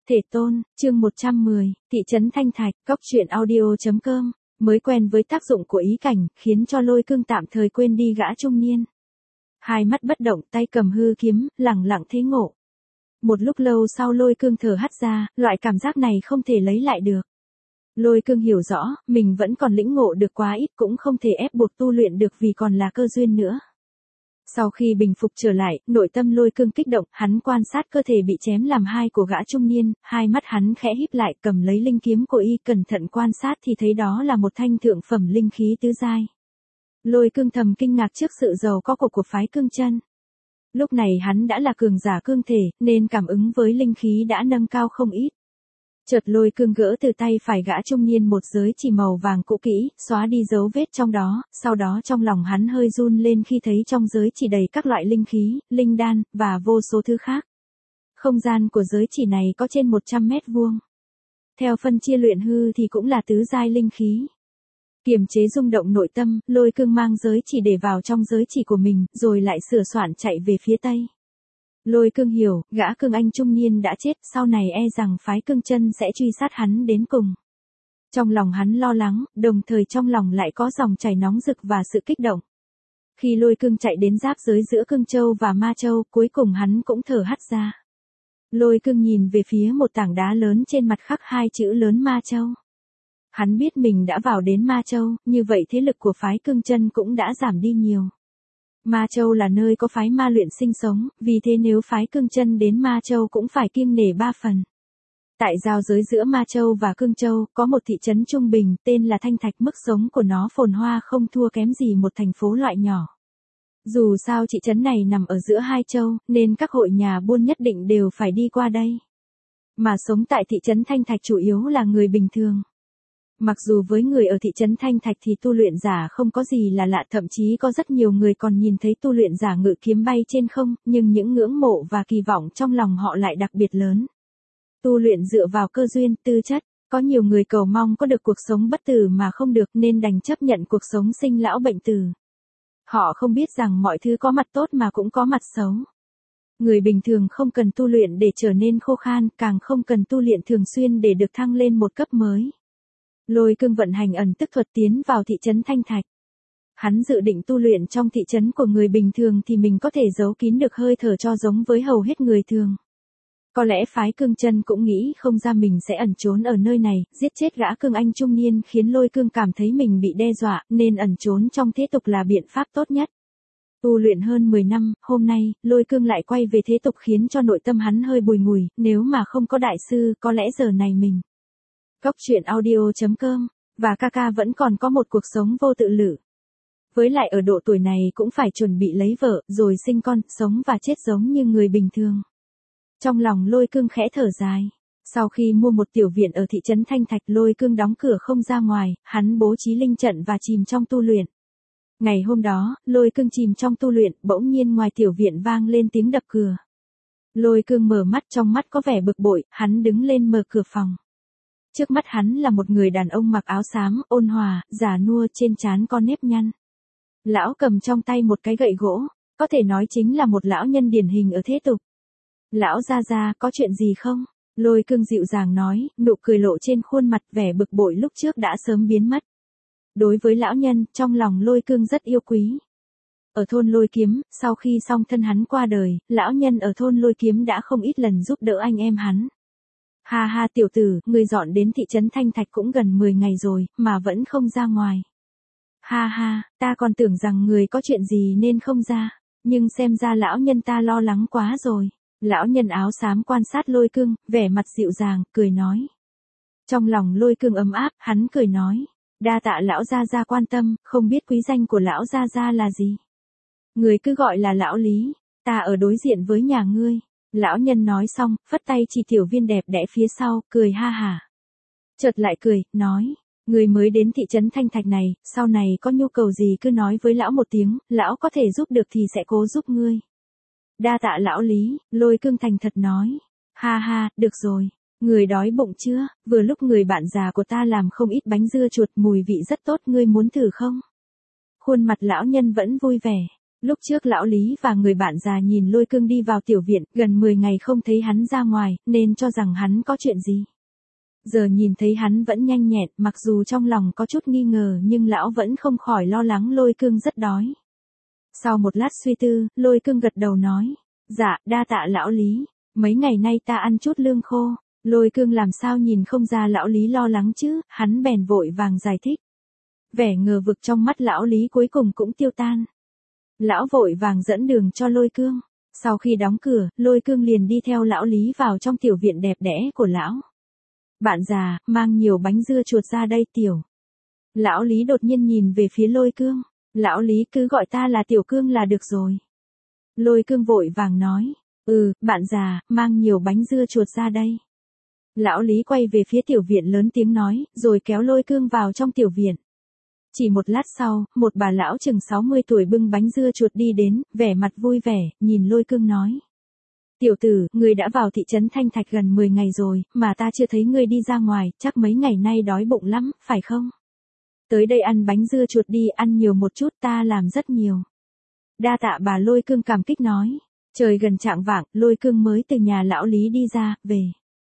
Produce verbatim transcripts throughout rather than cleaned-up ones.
Thể tôn, chương một trăm mười, thị trấn Thanh Thạch, Cóc truyện audio chấm com, mới quen với tác dụng của ý cảnh, khiến cho Lôi Cương tạm thời quên đi gã trung niên. Hai mắt bất động, tay cầm hư kiếm, lẳng lặng thế ngộ. Một lúc lâu sau Lôi Cương thở hắt ra, loại cảm giác này không thể lấy lại được. Lôi Cương hiểu rõ, mình vẫn còn lĩnh ngộ được quá ít, cũng không thể ép buộc tu luyện được vì còn là cơ duyên nữa. Sau khi bình phục trở lại, nội tâm Lôi Cương kích động, hắn quan sát cơ thể bị chém làm hai của gã trung niên, hai mắt hắn khẽ híp lại, cầm lấy linh kiếm của y, cẩn thận quan sát thì thấy đó là một thanh thượng phẩm linh khí tứ giai. Lôi Cương thầm kinh ngạc trước sự giàu có của của phái Cương Chân. Lúc này hắn đã là cường giả cương thể, nên cảm ứng với linh khí đã nâng cao không ít. Chợt Lôi Cương gỡ từ tay phải gã trung niên một giới chỉ màu vàng cũ kỹ, xóa đi dấu vết trong đó, sau đó trong lòng hắn hơi run lên khi thấy trong giới chỉ đầy các loại linh khí, linh đan, và vô số thứ khác. Không gian của giới chỉ này có trên một trăm mét vuông. Theo phân chia luyện hư thì cũng là tứ giai linh khí. Kiềm chế rung động nội tâm, Lôi Cương mang giới chỉ để vào trong giới chỉ của mình, rồi lại sửa soạn chạy về phía tây. Lôi Cương hiểu, gã Cương Anh trung niên đã chết, sau này e rằng phái Cương Chân sẽ truy sát hắn đến cùng. Trong lòng hắn lo lắng, đồng thời trong lòng lại có dòng chảy nóng rực và sự kích động. Khi Lôi Cương chạy đến giáp giới giữa Cương Châu và Ma Châu, cuối cùng hắn cũng thở hắt ra. Lôi Cương nhìn về phía một tảng đá lớn trên mặt khắc hai chữ lớn Ma Châu. Hắn biết mình đã vào đến Ma Châu, như vậy thế lực của phái Cương Chân cũng đã giảm đi nhiều. Ma Châu là nơi có phái ma luyện sinh sống, vì thế nếu phái Cương Chân đến Ma Châu cũng phải kiêng nể ba phần. Tại giao giới giữa Ma Châu và Cương Châu, có một thị trấn trung bình, tên là Thanh Thạch, mức sống của nó phồn hoa không thua kém gì một thành phố loại nhỏ. Dù sao thị trấn này nằm ở giữa hai châu, nên các hội nhà buôn nhất định đều phải đi qua đây. Mà sống tại thị trấn Thanh Thạch chủ yếu là người bình thường. Mặc dù với người ở thị trấn Thanh Thạch thì tu luyện giả không có gì là lạ, thậm chí có rất nhiều người còn nhìn thấy tu luyện giả ngự kiếm bay trên không, nhưng những ngưỡng mộ và kỳ vọng trong lòng họ lại đặc biệt lớn. Tu luyện dựa vào cơ duyên, tư chất, có nhiều người cầu mong có được cuộc sống bất tử mà không được nên đành chấp nhận cuộc sống sinh lão bệnh tử. Họ không biết rằng mọi thứ có mặt tốt mà cũng có mặt xấu. Người bình thường không cần tu luyện để trở nên khô khan, càng không cần tu luyện thường xuyên để được thăng lên một cấp mới. Lôi Cương vận hành ẩn tức thuật tiến vào thị trấn Thanh Thạch. Hắn dự định tu luyện trong thị trấn của người bình thường thì mình có thể giấu kín được hơi thở cho giống với hầu hết người thường. Có lẽ phái Cương Chân cũng nghĩ không ra mình sẽ ẩn trốn ở nơi này, giết chết gã Cương Anh trung niên khiến Lôi Cương cảm thấy mình bị đe dọa, nên ẩn trốn trong thế tục là biện pháp tốt nhất. Tu luyện hơn mười năm, hôm nay, Lôi Cương lại quay về thế tục khiến cho nội tâm hắn hơi bùi ngùi, nếu mà không có đại sư, có lẽ giờ này mình. Cóc truyện audio chấm com, và ca ca vẫn còn có một cuộc sống vô tự lự. Với lại ở độ tuổi này cũng phải chuẩn bị lấy vợ, rồi sinh con, sống và chết giống như người bình thường. Trong lòng Lôi Cương khẽ thở dài. Sau khi mua một tiểu viện ở thị trấn Thanh Thạch, Lôi Cương đóng cửa không ra ngoài, hắn bố trí linh trận và chìm trong tu luyện. Ngày hôm đó, Lôi Cương chìm trong tu luyện, bỗng nhiên ngoài tiểu viện vang lên tiếng đập cửa. Lôi Cương mở mắt, trong mắt có vẻ bực bội, hắn đứng lên mở cửa phòng. Trước mắt hắn là một người đàn ông mặc áo xám, ôn hòa, già nua, trên trán có nếp nhăn. Lão cầm trong tay một cái gậy gỗ, có thể nói chính là một lão nhân điển hình ở thế tục. Lão gia gia, có chuyện gì không? Lôi Cương dịu dàng nói, nụ cười lộ trên khuôn mặt, vẻ bực bội lúc trước đã sớm biến mất. Đối với lão nhân, trong lòng Lôi Cương rất yêu quý. Ở thôn Lôi Kiếm, sau khi song thân hắn qua đời, lão nhân ở thôn Lôi Kiếm đã không ít lần giúp đỡ anh em hắn. Ha ha tiểu tử, ngươi dọn đến thị trấn Thanh Thạch cũng gần mười ngày rồi, mà vẫn không ra ngoài. Ha ha, ta còn tưởng rằng người có chuyện gì nên không ra, nhưng xem ra lão nhân ta lo lắng quá rồi. Lão nhân áo xám quan sát Lôi Cương, vẻ mặt dịu dàng, cười nói. Trong lòng Lôi Cương ấm áp, hắn cười nói. Đa tạ lão gia gia quan tâm, không biết quý danh của lão gia gia là gì? Người cứ gọi là lão Lý, ta ở đối diện với nhà ngươi. Lão nhân nói xong, phất tay chỉ tiểu viên đẹp đẽ phía sau, cười ha hả. Chợt lại cười, nói, người mới đến thị trấn Thanh Thạch này, sau này có nhu cầu gì cứ nói với lão một tiếng, lão có thể giúp được thì sẽ cố giúp ngươi. Đa tạ lão Lý, Lôi Cương thành thật nói. Ha ha, được rồi, người đói bụng chưa, vừa lúc người bạn già của ta làm không ít bánh dưa chuột mùi vị rất tốt, ngươi muốn thử không? Khuôn mặt lão nhân vẫn vui vẻ. Lúc trước lão Lý và người bạn già nhìn Lôi Cương đi vào tiểu viện, gần mười ngày không thấy hắn ra ngoài, nên cho rằng hắn có chuyện gì. Giờ nhìn thấy hắn vẫn nhanh nhẹn, mặc dù trong lòng có chút nghi ngờ nhưng lão vẫn không khỏi lo lắng Lôi Cương rất đói. Sau một lát suy tư, Lôi Cương gật đầu nói, dạ, đa tạ lão Lý, mấy ngày nay ta ăn chút lương khô. Lôi Cương làm sao nhìn không ra lão Lý lo lắng chứ, hắn bèn vội vàng giải thích. Vẻ ngờ vực trong mắt lão Lý cuối cùng cũng tiêu tan. Lão vội vàng dẫn đường cho Lôi Cương. Sau khi đóng cửa, Lôi Cương liền đi theo lão Lý vào trong tiểu viện đẹp đẽ của lão. Bạn già, mang nhiều bánh dưa chuột ra đây tiểu. Lão Lý đột nhiên nhìn về phía Lôi Cương. Lão Lý cứ gọi ta là Tiểu Cương là được rồi. Lôi Cương vội vàng nói. Ừ, bạn già, mang nhiều bánh dưa chuột ra đây. Lão Lý quay về phía tiểu viện lớn tiếng nói, rồi kéo Lôi Cương vào trong tiểu viện. Chỉ một lát sau, một bà lão chừng sáu mươi tuổi bưng bánh dưa chuột đi đến, vẻ mặt vui vẻ, nhìn Lôi Cương nói. Tiểu tử, ngươi đã vào thị trấn Thanh Thạch gần mười ngày rồi, mà ta chưa thấy ngươi đi ra ngoài, chắc mấy ngày nay đói bụng lắm, phải không? Tới đây ăn bánh dưa chuột đi, ăn nhiều một chút, ta làm rất nhiều. Đa tạ bà. Lôi Cương cảm kích nói. Trời gần chạng vạng, Lôi Cương mới từ nhà lão Lý đi ra, về.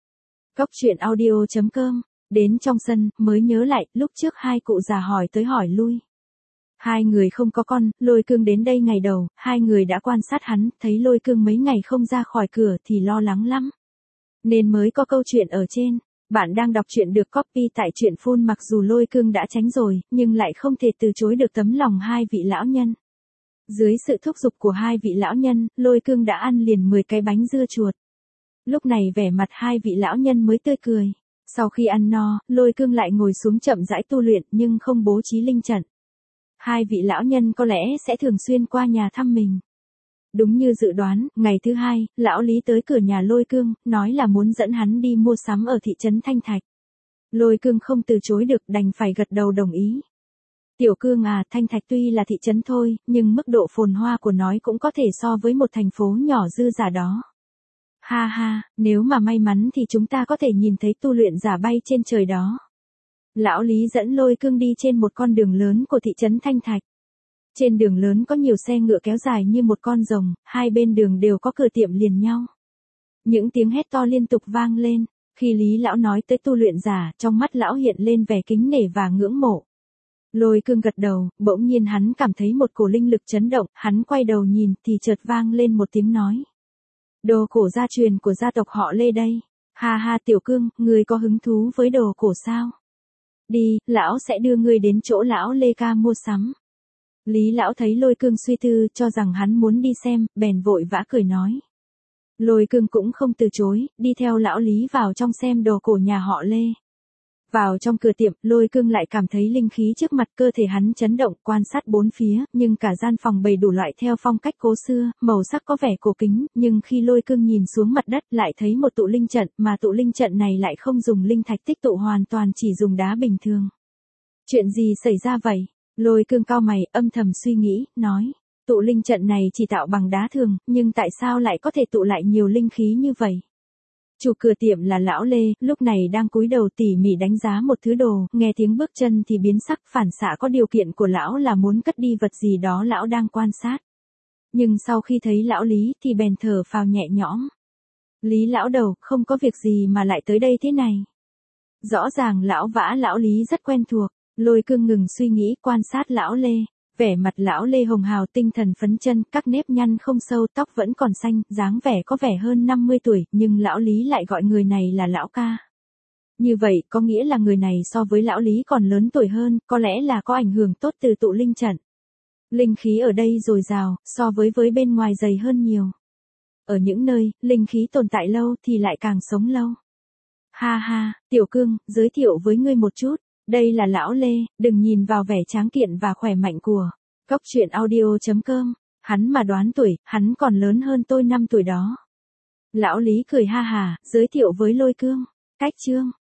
Cốc truyện audio chấm com, đến trong sân, mới nhớ lại, lúc trước hai cụ già hỏi tới hỏi lui. Hai người không có con, Lôi Cương đến đây ngày đầu, hai người đã quan sát hắn, thấy Lôi Cương mấy ngày không ra khỏi cửa thì lo lắng lắm. Nên mới có câu chuyện ở trên. Bạn đang đọc truyện được copy tại truyện phun, mặc dù Lôi Cương đã tránh rồi, nhưng lại không thể từ chối được tấm lòng hai vị lão nhân. Dưới sự thúc giục của hai vị lão nhân, Lôi Cương đã ăn liền mười cái bánh dưa chuột. Lúc này vẻ mặt hai vị lão nhân mới tươi cười. Sau khi ăn no, Lôi Cương lại ngồi xuống chậm rãi tu luyện nhưng không bố trí linh trận. Hai vị lão nhân có lẽ sẽ thường xuyên qua nhà thăm mình. Đúng như dự đoán, ngày thứ hai, lão Lý tới cửa nhà Lôi Cương, nói là muốn dẫn hắn đi mua sắm ở thị trấn Thanh Thạch. Lôi Cương không từ chối được, đành phải gật đầu đồng ý. Tiểu Cương à, Thanh Thạch tuy là thị trấn thôi, nhưng mức độ phồn hoa của nó cũng có thể so với một thành phố nhỏ dư giả đó. Ha ha, nếu mà may mắn thì chúng ta có thể nhìn thấy tu luyện giả bay trên trời đó. Lão Lý dẫn Lôi Cương đi trên một con đường lớn của thị trấn Thanh Thạch. Trên đường lớn có nhiều xe ngựa kéo dài như một con rồng, hai bên đường đều có cửa tiệm liền nhau. Những tiếng hét to liên tục vang lên, khi Lý lão nói tới tu luyện giả, trong mắt lão hiện lên vẻ kính nể và ngưỡng mộ. Lôi Cương gật đầu, bỗng nhiên hắn cảm thấy một cổ linh lực chấn động, hắn quay đầu nhìn thì chợt vang lên một tiếng nói. Đồ cổ gia truyền của gia tộc họ Lê đây. Ha ha Tiểu Cương, ngươi có hứng thú với đồ cổ sao? Đi, lão sẽ đưa ngươi đến chỗ lão Lê ca mua sắm. Lý lão thấy Lôi Cương suy tư, cho rằng hắn muốn đi xem, bèn vội vã cười nói. Lôi Cương cũng không từ chối, đi theo lão Lý vào trong xem đồ cổ nhà họ Lê. Vào trong cửa tiệm, Lôi Cương lại cảm thấy linh khí trước mặt, cơ thể hắn chấn động, quan sát bốn phía, nhưng cả gian phòng bày đủ loại theo phong cách cố xưa, màu sắc có vẻ cổ kính, nhưng khi Lôi Cương nhìn xuống mặt đất lại thấy một tụ linh trận, mà tụ linh trận này lại không dùng linh thạch tích tụ, hoàn toàn chỉ dùng đá bình thường. Chuyện gì xảy ra vậy? Lôi Cương cau mày, âm thầm suy nghĩ, nói, tụ linh trận này chỉ tạo bằng đá thường, nhưng tại sao lại có thể tụ lại nhiều linh khí như vậy? Chủ cửa tiệm là lão Lê, lúc này đang cúi đầu tỉ mỉ đánh giá một thứ đồ, nghe tiếng bước chân thì biến sắc, phản xạ có điều kiện của lão là muốn cất đi vật gì đó lão đang quan sát. Nhưng sau khi thấy lão Lý thì bèn thở phào nhẹ nhõm. Lý lão đầu, không có việc gì mà lại tới đây thế này. Rõ ràng lão vã lão Lý rất quen thuộc. Lôi Cương ngừng suy nghĩ, quan sát lão Lê. Vẻ mặt lão Lê hồng hào, tinh thần phấn chân, các nếp nhăn không sâu, tóc vẫn còn xanh, dáng vẻ có vẻ hơn năm mươi tuổi, nhưng lão Lý lại gọi người này là lão ca. Như vậy, có nghĩa là người này so với lão Lý còn lớn tuổi hơn, có lẽ là có ảnh hưởng tốt từ tụ linh trận. Linh khí ở đây dồi dào, so với với bên ngoài dày hơn nhiều. Ở những nơi, linh khí tồn tại lâu thì lại càng sống lâu. Ha ha, Tiểu Cương, giới thiệu với ngươi một chút. Đây là lão Lê, đừng nhìn vào vẻ tráng kiện và khỏe mạnh của cốc truyện audio chấm com, hắn mà đoán tuổi, hắn còn lớn hơn tôi năm tuổi đó. Lão Lý cười ha hà, giới thiệu với Lôi Cương. Cách chương